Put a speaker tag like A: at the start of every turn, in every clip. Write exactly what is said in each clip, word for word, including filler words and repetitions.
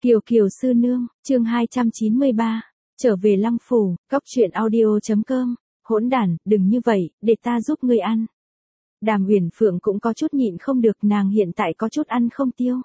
A: Kiều Kiều sư nương, chương hai trăm chín mươi ba, trở về Lăng Phủ, cóc truyện audio.com, hỗn đản, đừng như vậy, để ta giúp ngươi ăn. Đàm Uyển Phượng cũng có chút nhịn không được, nàng hiện tại có chút ăn không tiêu.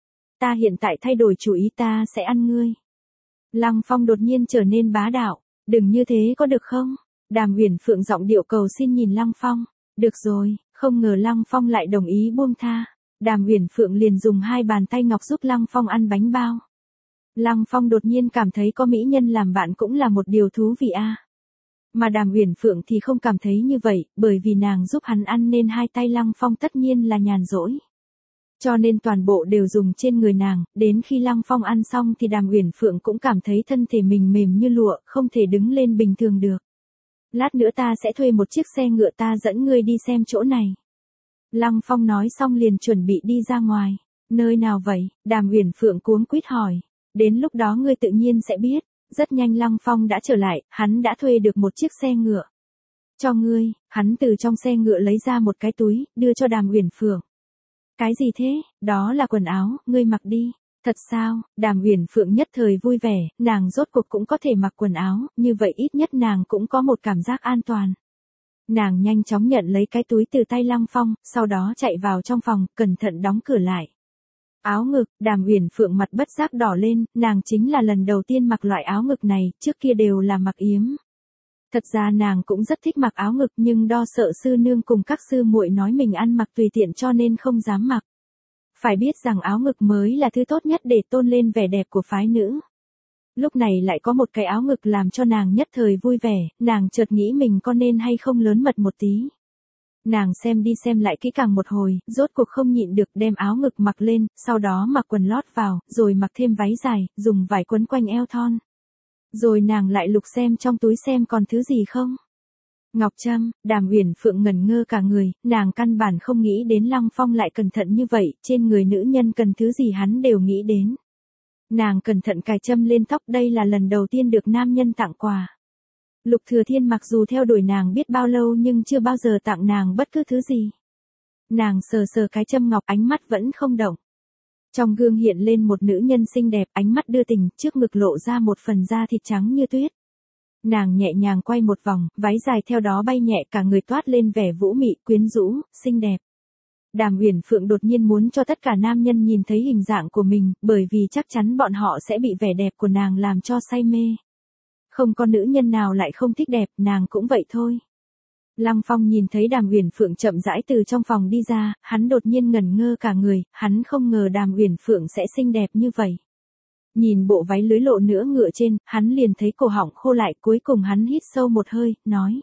A: Ta hiện tại thay đổi chủ ý, ta sẽ ăn ngươi. Lăng Phong đột nhiên trở nên bá đạo, đừng như thế có được không? Đàm Uyển Phượng giọng điệu cầu xin nhìn Lăng Phong, được rồi, không ngờ Lăng Phong lại đồng ý buông tha. Đàm Uyển Phượng liền dùng hai bàn tay ngọc giúp Lăng Phong ăn bánh bao. Lăng Phong đột nhiên cảm thấy có mỹ nhân làm bạn cũng là một điều thú vị a. À. Mà Đàm Uyển Phượng thì không cảm thấy như vậy, bởi vì nàng giúp hắn ăn nên hai tay Lăng Phong tất nhiên là nhàn rỗi. Cho nên toàn bộ đều dùng trên người nàng, đến khi Lăng Phong ăn xong thì Đàm Uyển Phượng cũng cảm thấy thân thể mình mềm như lụa, không thể đứng lên bình thường được. Lát nữa ta sẽ thuê một chiếc xe ngựa, ta dẫn ngươi đi xem chỗ này. Lăng Phong nói xong liền chuẩn bị đi ra ngoài. Nơi nào vậy? Đàm Uyển Phượng cuống quýt hỏi. Đến lúc đó ngươi tự nhiên sẽ biết. Rất nhanh Lăng Phong đã trở lại, hắn đã thuê được một chiếc xe ngựa. Cho ngươi, hắn từ trong xe ngựa lấy ra một cái túi, đưa cho Đàm Uyển Phượng. Cái gì thế? Đó là quần áo, ngươi mặc đi. Thật sao? Đàm Uyển Phượng nhất thời vui vẻ, nàng rốt cuộc cũng có thể mặc quần áo, như vậy ít nhất nàng cũng có một cảm giác an toàn. Nàng nhanh chóng nhận lấy cái túi từ tay Lăng Phong, sau đó chạy vào trong phòng, cẩn thận đóng cửa lại. Áo ngực, Đàm Uyển Phượng mặt bất giác đỏ lên, nàng chính là lần đầu tiên mặc loại áo ngực này, trước kia đều là mặc yếm. Thật ra nàng cũng rất thích mặc áo ngực nhưng đo sợ sư nương cùng các sư muội nói mình ăn mặc tùy tiện cho nên không dám mặc. Phải biết rằng áo ngực mới là thứ tốt nhất để tôn lên vẻ đẹp của phái nữ. Lúc này lại có một cái áo ngực làm cho nàng nhất thời vui vẻ, nàng chợt nghĩ mình có nên hay không lớn mật một tí. Nàng xem đi xem lại kỹ càng một hồi, rốt cuộc không nhịn được đem áo ngực mặc lên, sau đó mặc quần lót vào, rồi mặc thêm váy dài, dùng vải quấn quanh eo thon. Rồi nàng lại lục xem trong túi xem còn thứ gì không. Ngọc trâm. Đàm Uyển Phượng ngẩn ngơ cả người, nàng căn bản không nghĩ đến Lăng Phong lại cẩn thận như vậy, trên người nữ nhân cần thứ gì hắn đều nghĩ đến. Nàng cẩn thận cài châm lên tóc, đây là lần đầu tiên được nam nhân tặng quà. Lục Thừa Thiên mặc dù theo đuổi nàng biết bao lâu nhưng chưa bao giờ tặng nàng bất cứ thứ gì. Nàng sờ sờ cái châm ngọc, ánh mắt vẫn không động. Trong gương hiện lên một nữ nhân xinh đẹp, ánh mắt đưa tình, trước ngực lộ ra một phần da thịt trắng như tuyết. Nàng nhẹ nhàng quay một vòng, váy dài theo đó bay nhẹ, cả người toát lên vẻ vũ mị, quyến rũ, xinh đẹp. Đàm Uyển Phượng đột nhiên muốn cho tất cả nam nhân nhìn thấy hình dạng của mình, bởi vì chắc chắn bọn họ sẽ bị vẻ đẹp của nàng làm cho say mê. Không có nữ nhân nào lại không thích đẹp, nàng cũng vậy thôi. Lăng Phong nhìn thấy Đàm Uyển Phượng chậm rãi từ trong phòng đi ra, hắn đột nhiên ngẩn ngơ cả người, hắn không ngờ Đàm Uyển Phượng sẽ xinh đẹp như vậy. Nhìn bộ váy lưới lộ nửa ngựa trên, hắn liền thấy cổ họng khô lại, cuối cùng hắn hít sâu một hơi, nói.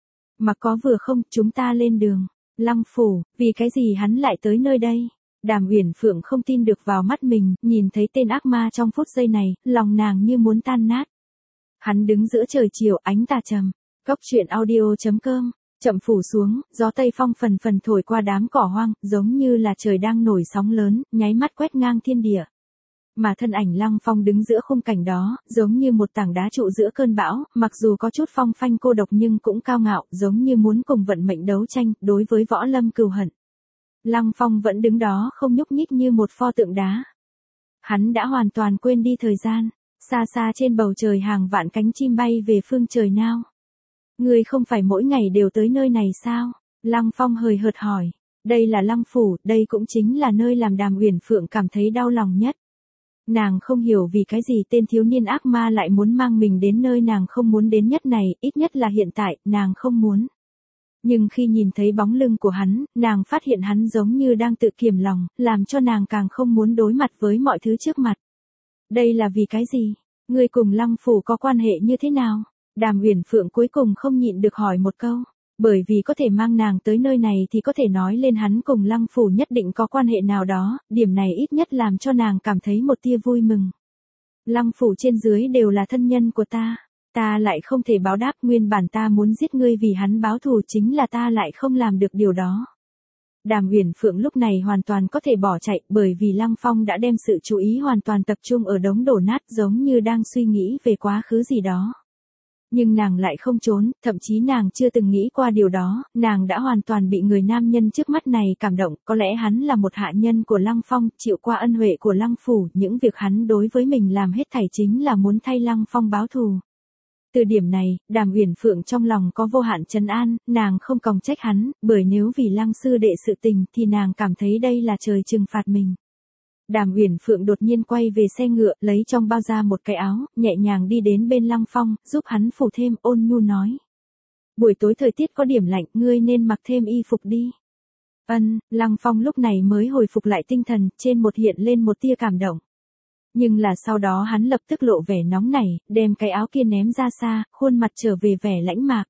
A: Mà có vừa không, chúng ta lên đường. Lăng Phủ, vì cái gì hắn lại tới nơi đây? Đàm Uyển Phượng không tin được vào mắt mình, nhìn thấy tên ác ma trong phút giây này, lòng nàng như muốn tan nát. Hắn đứng giữa trời chiều, ánh tà trầm. Cóc truyện audio.com, chậm phủ xuống, gió tây phong phần phần thổi qua đám cỏ hoang, giống như là trời đang nổi sóng lớn, nháy mắt quét ngang thiên địa. Mà thân ảnh Lăng Phong đứng giữa khung cảnh đó, giống như một tảng đá trụ giữa cơn bão, mặc dù có chút phong phanh cô độc nhưng cũng cao ngạo, giống như muốn cùng vận mệnh đấu tranh, đối với võ lâm cừu hận. Lăng Phong vẫn đứng đó không nhúc nhích như một pho tượng đá. Hắn đã hoàn toàn quên đi thời gian, xa xa trên bầu trời hàng vạn cánh chim bay về phương trời nào. Ngươi không phải mỗi ngày đều tới nơi này sao? Lăng Phong hời hợt hỏi. Đây là Lăng Phủ, đây cũng chính là nơi làm Đàm Uyển Phượng cảm thấy đau lòng nhất. Nàng không hiểu vì cái gì tên thiếu niên ác ma lại muốn mang mình đến nơi nàng không muốn đến nhất này, ít nhất là hiện tại, nàng không muốn. Nhưng khi nhìn thấy bóng lưng của hắn, nàng phát hiện hắn giống như đang tự kiềm lòng, làm cho nàng càng không muốn đối mặt với mọi thứ trước mặt. Đây là vì cái gì? Ngươi cùng Lăng Phủ có quan hệ như thế nào? Đàm Uyển Phượng cuối cùng không nhịn được hỏi một câu. Bởi vì có thể mang nàng tới nơi này thì có thể nói lên hắn cùng Lăng Phủ nhất định có quan hệ nào đó, điểm này ít nhất làm cho nàng cảm thấy một tia vui mừng. Lăng Phủ trên dưới đều là thân nhân của ta, ta lại không thể báo đáp, nguyên bản ta muốn giết ngươi vì hắn báo thù, chính là ta lại không làm được điều đó. Đàm Uyển Phượng lúc này hoàn toàn có thể bỏ chạy, bởi vì Lăng Phong đã đem sự chú ý hoàn toàn tập trung ở đống đổ nát, giống như đang suy nghĩ về quá khứ gì đó. Nhưng nàng lại không trốn, thậm chí nàng chưa từng nghĩ qua điều đó, nàng đã hoàn toàn bị người nam nhân trước mắt này cảm động, có lẽ hắn là một hạ nhân của Lăng Phong, chịu qua ân huệ của Lăng Phủ, những việc hắn đối với mình làm hết thảy chính là muốn thay Lăng Phong báo thù. Từ điểm này, Đàm Uyển Phượng trong lòng có vô hạn trấn an, nàng không còng trách hắn, bởi nếu vì Lăng sư đệ sự tình thì nàng cảm thấy đây là trời trừng phạt mình. Đàm Uyển Phượng đột nhiên quay về xe ngựa, lấy trong bao ra một cái áo, nhẹ nhàng đi đến bên Lăng Phong, giúp hắn phủ thêm, ôn nhu nói. Buổi tối thời tiết có điểm lạnh, ngươi nên mặc thêm y phục đi. Ân, Lăng Phong lúc này mới hồi phục lại tinh thần, trên một hiện lên một tia cảm động. Nhưng là sau đó hắn lập tức lộ vẻ nóng nảy, đem cái áo kia ném ra xa, khuôn mặt trở về vẻ lãnh mạc.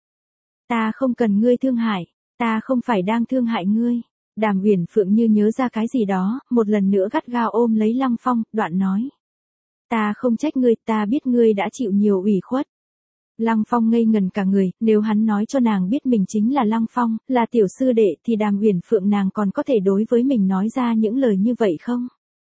A: Ta không cần ngươi thương hại, ta không phải đang thương hại ngươi. Đàm Uyển Phượng như nhớ ra cái gì đó, một lần nữa gắt gao ôm lấy Lăng Phong, đoạn nói. Ta không trách ngươi, ta biết ngươi đã chịu nhiều ủy khuất. Lăng Phong ngây ngần cả người, nếu hắn nói cho nàng biết mình chính là Lăng Phong, là tiểu sư đệ thì Đàm Uyển Phượng nàng còn có thể đối với mình nói ra những lời như vậy không?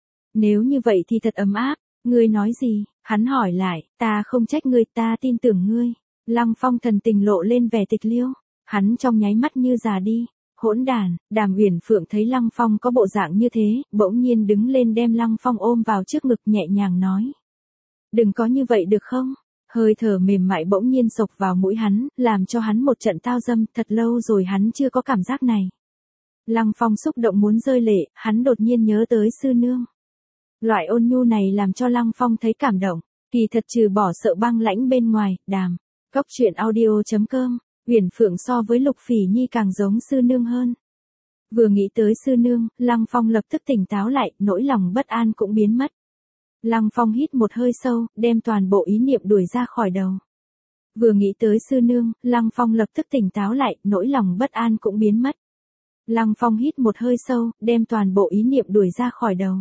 A: Nếu như vậy thì thật ấm áp, ngươi nói gì? Hắn hỏi lại, ta không trách ngươi, ta tin tưởng ngươi. Lăng Phong thần tình lộ lên vẻ tịch liêu, hắn trong nháy mắt như già đi. Hỗn đàn, Đàm Uyển Phượng thấy Lăng Phong có bộ dạng như thế, bỗng nhiên đứng lên đem Lăng Phong ôm vào trước ngực nhẹ nhàng nói. Đừng có như vậy được không? Hơi thở mềm mại bỗng nhiên sộc vào mũi hắn, làm cho hắn một trận tao dâm, thật lâu rồi hắn chưa có cảm giác này. Lăng Phong xúc động muốn rơi lệ, hắn đột nhiên nhớ tới sư nương. Loại ôn nhu này làm cho Lăng Phong thấy cảm động, kỳ thật trừ bỏ sợ băng lãnh bên ngoài, đàm. Cốc truyện audio chấm com. Uyển Phượng so với Lục Phỉ Nhi càng giống sư nương hơn. Vừa nghĩ tới sư nương, Lăng Phong lập tức tỉnh táo lại, nỗi lòng bất an cũng biến mất. Lăng Phong hít một hơi sâu, đem toàn bộ ý niệm đuổi ra khỏi đầu. Vừa nghĩ tới sư nương, Lăng Phong lập tức tỉnh táo lại, nỗi lòng bất an cũng biến mất. Lăng Phong hít một hơi sâu, đem toàn bộ ý niệm đuổi ra khỏi đầu.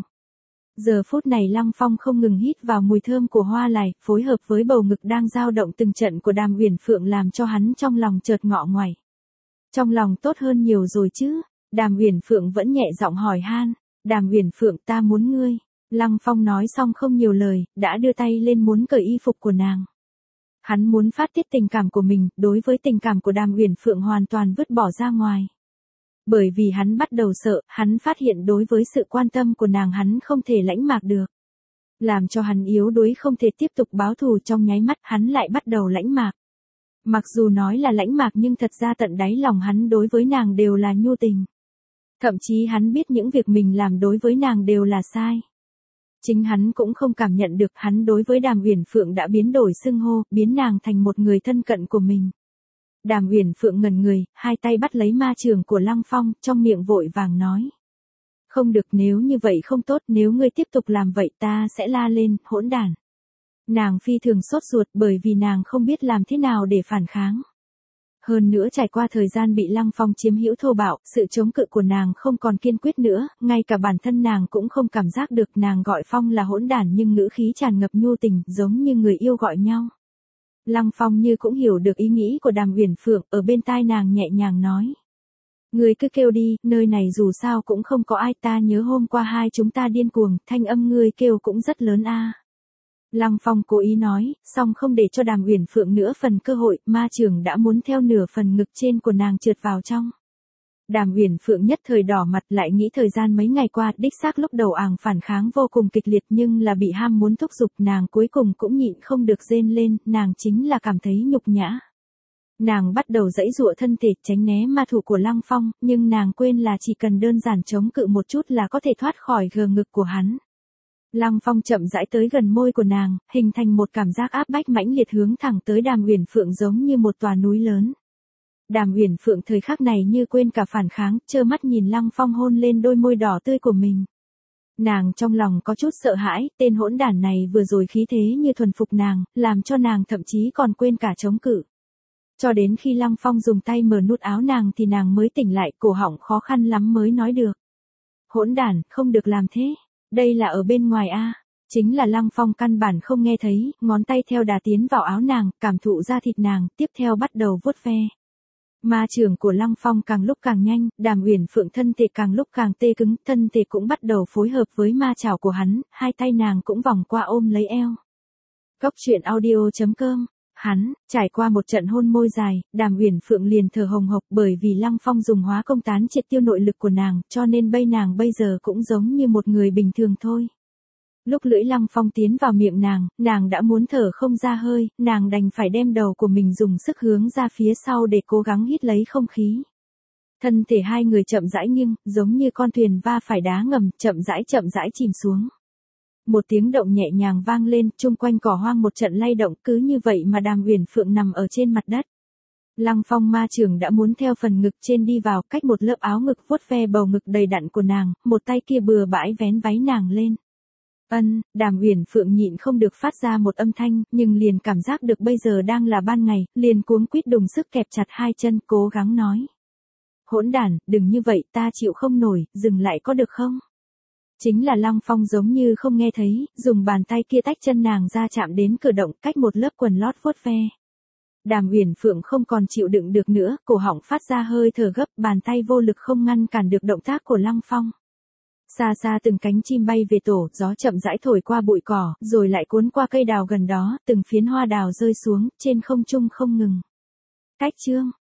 A: Giờ phút này Lăng Phong không ngừng hít vào mùi thơm của hoa lài, phối hợp với bầu ngực đang dao động từng trận của Đàm Uyển Phượng làm cho hắn trong lòng chợt ngọ ngoảy. Trong lòng tốt hơn nhiều rồi chứ? Đàm Uyển Phượng vẫn nhẹ giọng hỏi han. Đàm Uyển Phượng, ta muốn ngươi. Lăng Phong nói xong không nhiều lời, đã đưa tay lên muốn cởi y phục của nàng. Hắn muốn phát tiết tình cảm của mình, đối với tình cảm của Đàm Uyển Phượng hoàn toàn vứt bỏ ra ngoài. Bởi vì hắn bắt đầu sợ, hắn phát hiện đối với sự quan tâm của nàng hắn không thể lãnh mạc được. Làm cho hắn yếu đuối không thể tiếp tục báo thù, trong nháy mắt hắn lại bắt đầu lãnh mạc. Mặc dù nói là lãnh mạc nhưng thật ra tận đáy lòng hắn đối với nàng đều là nhu tình. Thậm chí hắn biết những việc mình làm đối với nàng đều là sai. Chính hắn cũng không cảm nhận được hắn đối với Đàm Uyển Phượng đã biến đổi xưng hô, biến nàng thành một người thân cận của mình. Đàm Uyển Phượng ngẩn người, hai tay bắt lấy ma chưởng của Lăng Phong, trong miệng vội vàng nói. Không được, nếu như vậy không tốt, nếu ngươi tiếp tục làm vậy ta sẽ la lên, hỗn đản. Nàng phi thường sốt ruột bởi vì nàng không biết làm thế nào để phản kháng. Hơn nữa trải qua thời gian bị Lăng Phong chiếm hữu thô bạo, sự chống cự của nàng không còn kiên quyết nữa, ngay cả bản thân nàng cũng không cảm giác được nàng gọi Phong là hỗn đản nhưng ngữ khí tràn ngập nhu tình, giống như người yêu gọi nhau. Lăng Phong như cũng hiểu được ý nghĩ của Đàm Uyển Phượng, ở bên tai nàng nhẹ nhàng nói. Ngươi cứ kêu đi, nơi này dù sao cũng không có ai, ta nhớ hôm qua hai chúng ta điên cuồng, thanh âm ngươi kêu cũng rất lớn a. Lăng Phong cố ý nói, song không để cho Đàm Uyển Phượng nữa phần cơ hội, ma chưởng đã muốn theo nửa phần ngực trên của nàng trượt vào trong. Đàm Uyển Phượng nhất thời đỏ mặt, lại nghĩ thời gian mấy ngày qua, đích xác lúc đầu àng phản kháng vô cùng kịch liệt nhưng là bị ham muốn thúc giục, nàng cuối cùng cũng nhịn không được rên lên, nàng chính là cảm thấy nhục nhã. Nàng bắt đầu giãy giụa thân thể tránh né ma thủ của Lăng Phong, nhưng nàng quên là chỉ cần đơn giản chống cự một chút là có thể thoát khỏi gờ ngực của hắn. Lăng Phong chậm rãi tới gần môi của nàng, hình thành một cảm giác áp bách mãnh liệt hướng thẳng tới Đàm Uyển Phượng giống như một tòa núi lớn. Đàm Uyển Phượng thời khắc này như quên cả phản kháng, trơ mắt nhìn Lăng Phong hôn lên đôi môi đỏ tươi của mình. Nàng trong lòng có chút sợ hãi, tên hỗn đản này vừa rồi khí thế như thuần phục nàng, làm cho nàng thậm chí còn quên cả chống cự. Cho đến khi Lăng Phong dùng tay mở nút áo nàng thì nàng mới tỉnh lại, cổ họng khó khăn lắm mới nói được. Hỗn đản, không được làm thế. Đây là ở bên ngoài a. Chính là Lăng Phong căn bản không nghe thấy, ngón tay theo đà tiến vào áo nàng, cảm thụ da thịt nàng, tiếp theo bắt đầu vuốt ve. Ma chưởng của Lăng Phong càng lúc càng nhanh, Đàm Uyển Phượng thân thể càng lúc càng tê cứng, thân thể cũng bắt đầu phối hợp với ma chảo của hắn, hai tay nàng cũng vòng qua ôm lấy eo. Cốc truyện audio chấm com hắn. Trải qua một trận hôn môi dài, Đàm Uyển Phượng liền thở hồng hộc bởi vì Lăng Phong dùng hóa công tán triệt tiêu nội lực của nàng, cho nên bây nàng bây giờ cũng giống như một người bình thường thôi. Lúc lưỡi Lăng Phong tiến vào miệng nàng, nàng đã muốn thở không ra hơi, nàng đành phải đem đầu của mình dùng sức hướng ra phía sau để cố gắng hít lấy không khí. Thân thể hai người chậm rãi nghiêng, giống như con thuyền va phải đá ngầm, chậm rãi chậm rãi chìm xuống. Một tiếng động nhẹ nhàng vang lên, chung quanh cỏ hoang một trận lay động, cứ như vậy mà Đàm Uyển Phượng nằm ở trên mặt đất. Lăng Phong ma chưởng đã muốn theo phần ngực trên đi vào, cách một lớp áo ngực vuốt ve bầu ngực đầy đặn của nàng, một tay kia bừa bãi vén váy nàng lên. Ân, Đàm Uyển Phượng nhịn không được phát ra một âm thanh, nhưng liền cảm giác được bây giờ đang là ban ngày, liền cuống quýt đùng sức kẹp chặt hai chân, cố gắng nói. Hỗn đản, đừng như vậy, ta chịu không nổi, dừng lại có được không? Chính là Lăng Phong giống như không nghe thấy, dùng bàn tay kia tách chân nàng ra chạm đến cửa động, cách một lớp quần lót vuốt ve. Đàm Uyển Phượng không còn chịu đựng được nữa, cổ họng phát ra hơi thở gấp, bàn tay vô lực không ngăn cản được động tác của Lăng Phong. Xa xa từng cánh chim bay về tổ, gió chậm rãi thổi qua bụi cỏ, rồi lại cuốn qua cây đào gần đó, từng phiến hoa đào rơi xuống, trên không trung không ngừng. Cách chương